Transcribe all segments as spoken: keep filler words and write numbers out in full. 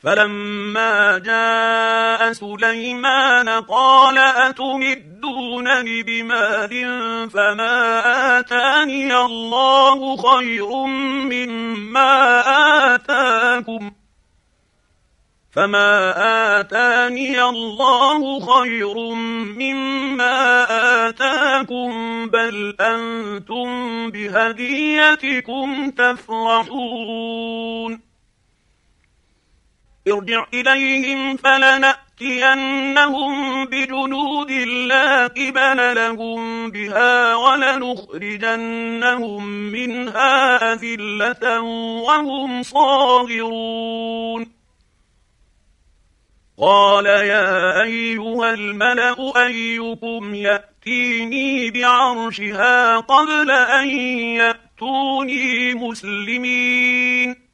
فلما جاء سليمان قال أتمدونني بمال فما آتاني الله خير مما آتاكم فما آتاني الله خير مما آتاكم بل أنتم بهديتكم تفرحون ارجع إليهم فلنأتينهم بجنود لا قبل لهم بها ولنخرجنهم منها أذلة وهم صاغرون قال يا أيها الملأ أيكم يأتيني بعرشها قبل أن يأتوني مسلمين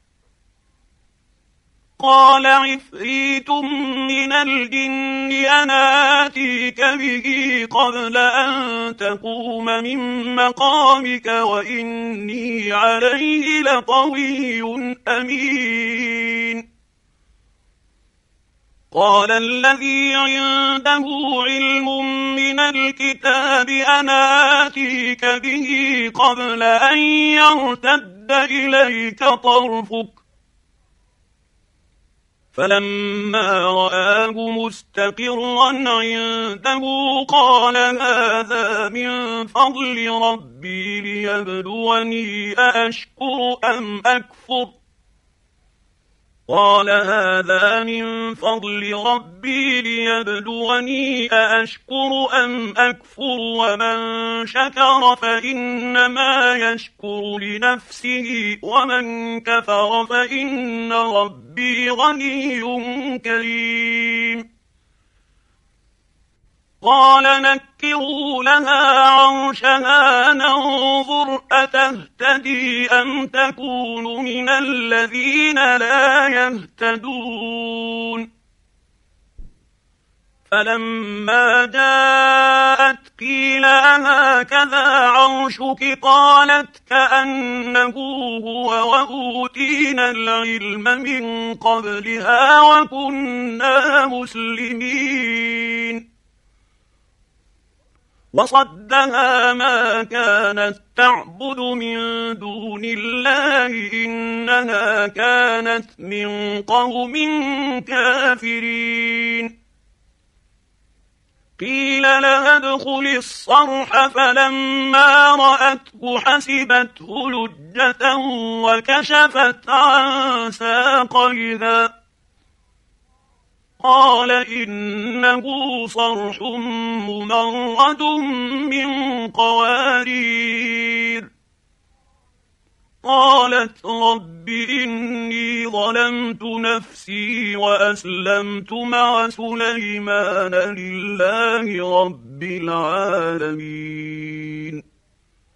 قال عفريت من الجن أنا آتيك به قبل أن تقوم من مقامك وإني عليه لقوي أمين قال الذي عنده علم من الكتاب أنا آتيك به قبل أن يرتد إليك طرفك فلما رآه مستقرا عنده قال هذا من فضل ربي ليبلوني أأشكر أم أكفر قال هذا من فضل ربي ليبلوني أأشكر أم أكفر ومن شكر فإنما يشكر لنفسه ومن كفر فإن ربي غني كريم قال نكروا لها عرشها ننظر أتهتدي أم تكون من الذين لا يهتدون فلما جاءت قيل أهكذا عرشك قالت كأنه هو وأوتينا العلم من قبلها وكنا مسلمين وصدها ما كانت تعبد من دون الله إنها كانت من قوم كافرين قيل لها ادخل الصرح فلما رأته حسبته لجة وكشفت عن ساقيها قال إنه صرح ممرد من قوارير قالت رب إني ظلمت نفسي وأسلمت مع سليمان لله رب العالمين.